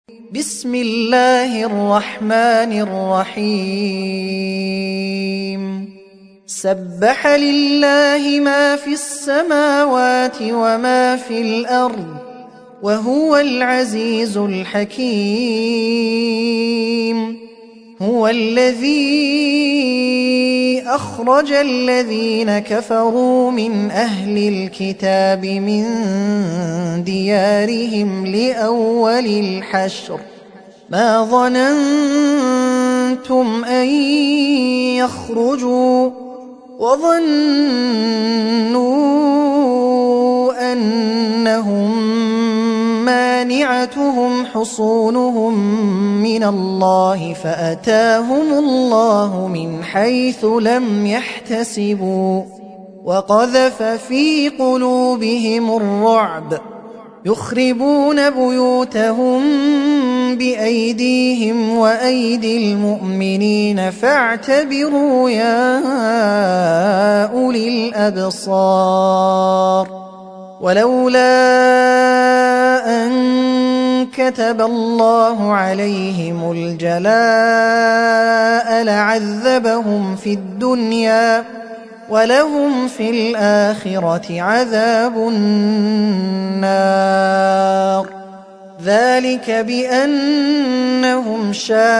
بسم الله الرحمن الرحيم سبح لله ما في السماوات وما في الأرض وهو العزيز الحكيم هو الذي أخرج الذين كفروا من أهل الكتاب من ديارهم لأول الحشر ما ظننتم أن يخرجوا وظنوا أنهم مانعتهم حصونهم من الله فأتاهم الله من حيث لم يحتسبوا وقذف في قلوبهم الرعب يخربون بيوتهم بأيديهم وأيدي المؤمنين فاعتبروا يا أولي الأبصار ولولا أن كتب الله عليهم الجلاء لعذبهم في الدنيا ولهم في الآخرة عذاب النار ذلك بأنهم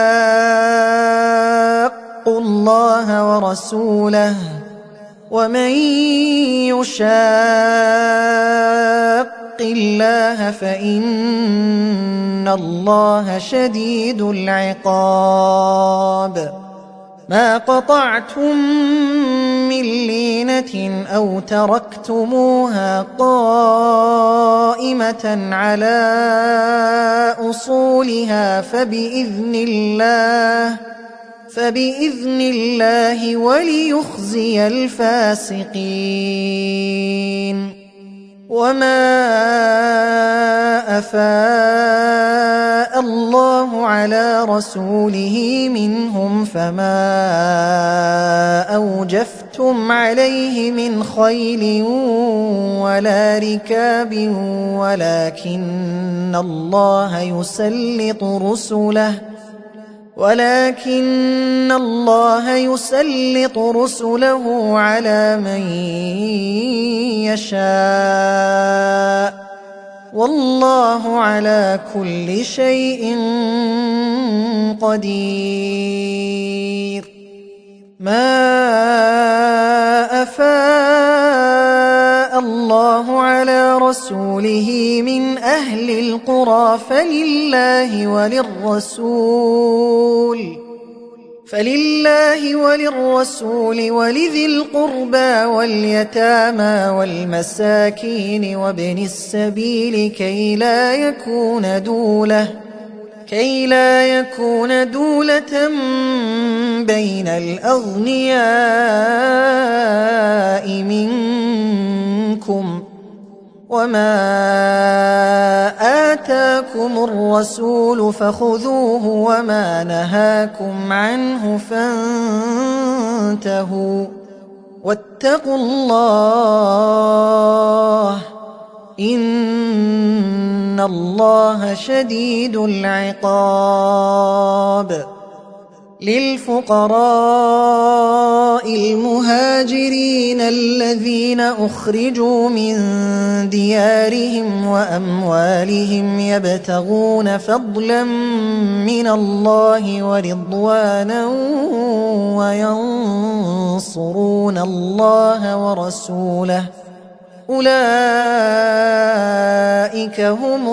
شاقوا الله ورسوله ومن يشاق الله فإن الله شديد العقاب ما قطعتم من لينة أو تركتموها قائمة على أصولها فبإذن الله وليخزي الفاسقين وما أفاء الله على رسوله منهم فما أوجفتم عليه من خيل ولا ركاب ولكن الله يسلط رسله على من يشاء والله على كل شيء قدير ما أفاء الله على رسوله من أهل القرى فلله وللرسول ولذي القربى واليتامى والمساكين وابن السبيل كي لا يكون دولة بين الأغنياء منكم وما آتاكم الرسول فخذوه وما نهاكم عنه فانتهوا واتقوا الله إن الله شديد العقاب للفقراء المهاجرين الذين أخرجوا من ديارهم وأموالهم يبتغون فضلا من الله ورضوانا وينصرون الله ورسوله أولئك هم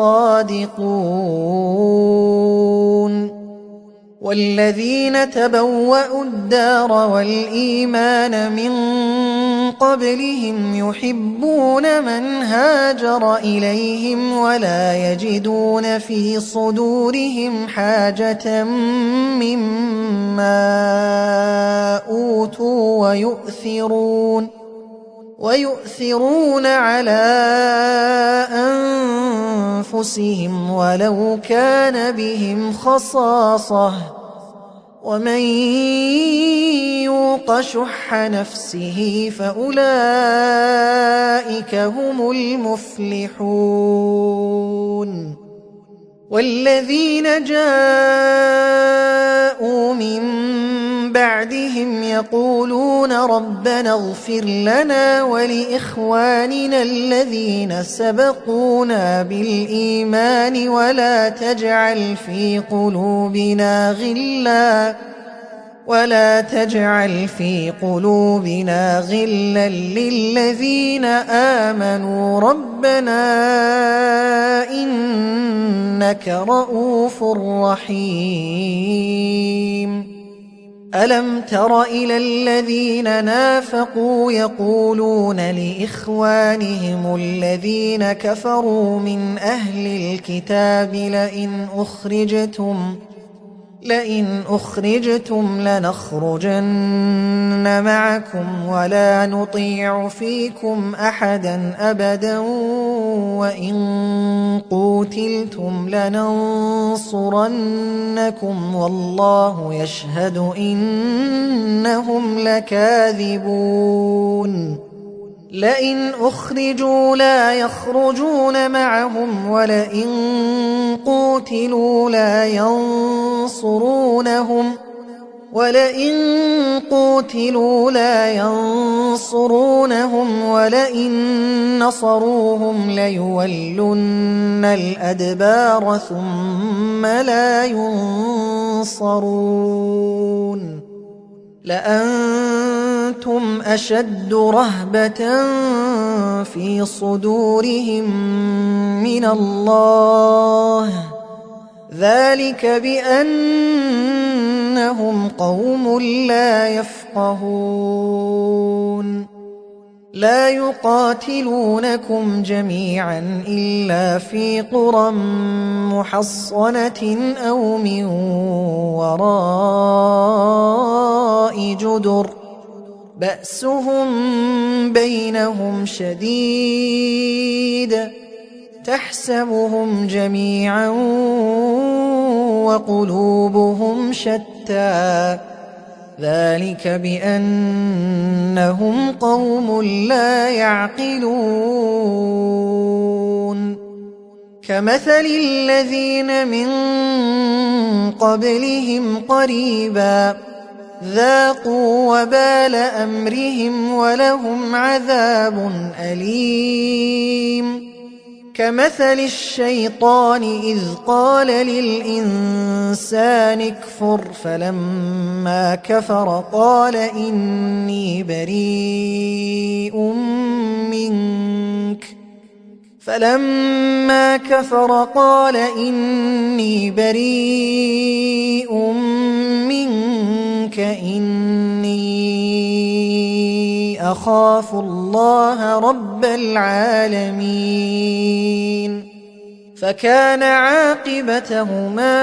الصادقون والذين تبوأوا الدار والإيمان من قبلهم يحبون من هاجر إليهم ولا يجدون في صدورهم حاجة مما أوتوا ويؤثرون على أنفسهم ولو كان بهم خصاصة ومن يوق شح نفسه فأولئك هم المفلحون والذين جاءوا من بعدهم يقولون ربنا اغفر لنا ولإخواننا الذين سبقونا بالإيمان ولا تجعل في قلوبنا غلا للذين آمنوا ربنا إنك رؤوف رحيم ألم تر إلى الذين نافقوا يقولون لإخوانهم الذين كفروا من أهل الكتاب لئن أخرجتم لنخرجن معكم ولا نطيع فيكم أحدا أبدا وإن قوتلتم لننصرنكم والله يشهد إنهم لكاذبون لئن أخرجوا لا يخرجون معهم ولئن قوتلوا لا ينصرونهم ولئن نصروهم ليولن الأدبار ثم لا ينصرون لأنتم أشد رهبة في صدورهم من الله ذلك بأنهم قوم لا يفقهون لا يقاتلونكم جميعا إلا في قرى محصنة أو من وراء جدر بأسهم بينهم شديد تحسبهم جميعا وقلوبهم شتى ذلك بأنهم قوم لا يعقلون كمثل الذين من قبلهم قريبا ذاقوا وبال أمرهم ولهم عذاب أليم كمثل الشيطان إذ قال للإنسان اكفر فلما كفر قال إني بريء منك إني أخاف الله رب العالمين فكان عاقبتهما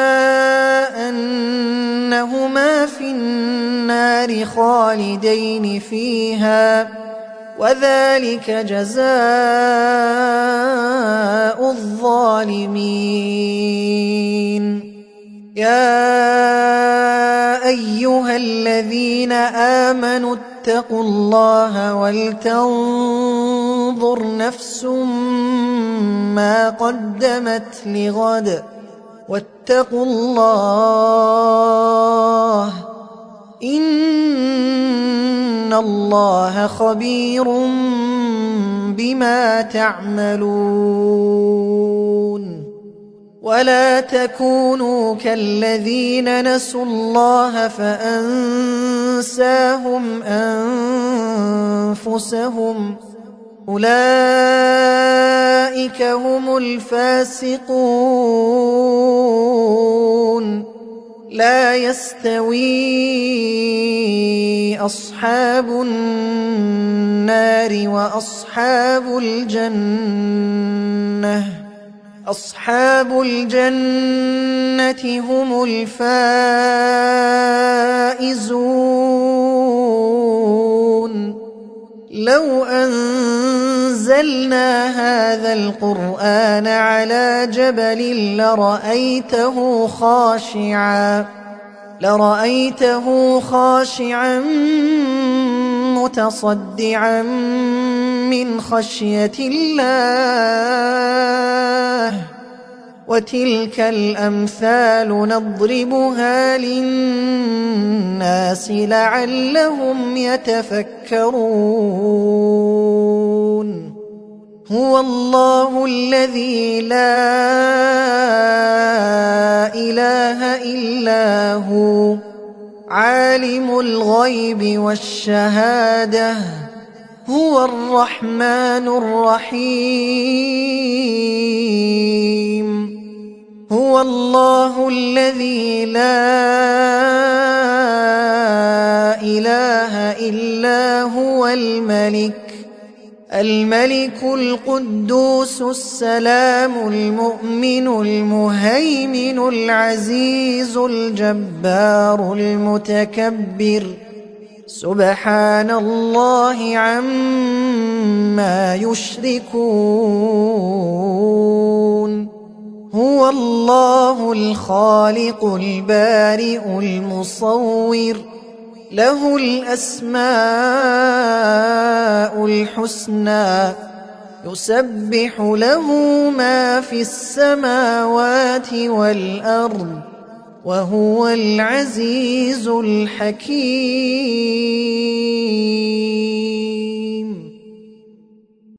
أنهما في النار خالدين فيها وذلك جزاء الظالمين يا أيها الذين آمنوا اتقوا الله ولتنظر نفس ما قدمت لغد واتقوا الله إن الله خبير بما تعملون ولا تكونوا كالذين نسوا الله فأنساهم أنفسهم أولئك هم الفاسقون لا يستوي أصحاب النار وأصحاب الجنة أصحاب الجنة هم الفائزون لو أنزلنا هذا القرآن على جبل لرأيته خاشعا متصدعا من خشية الله وتلك الأمثال نضربها للناس لعلهم يتفكرون هو الله الذي لا إله إلا هو عالم الغيب والشهادة هو الرحمن الرحيم هو الله الذي لا إله إلا هو الملك القدوس السلام المؤمن المهيمن العزيز الجبار المتكبر سبحان الله عما يشركون هو الله الخالق البارئ المصور له الأسماء الحسنى يسبح له ما في السماوات والأرض وهو العزيز الحكيم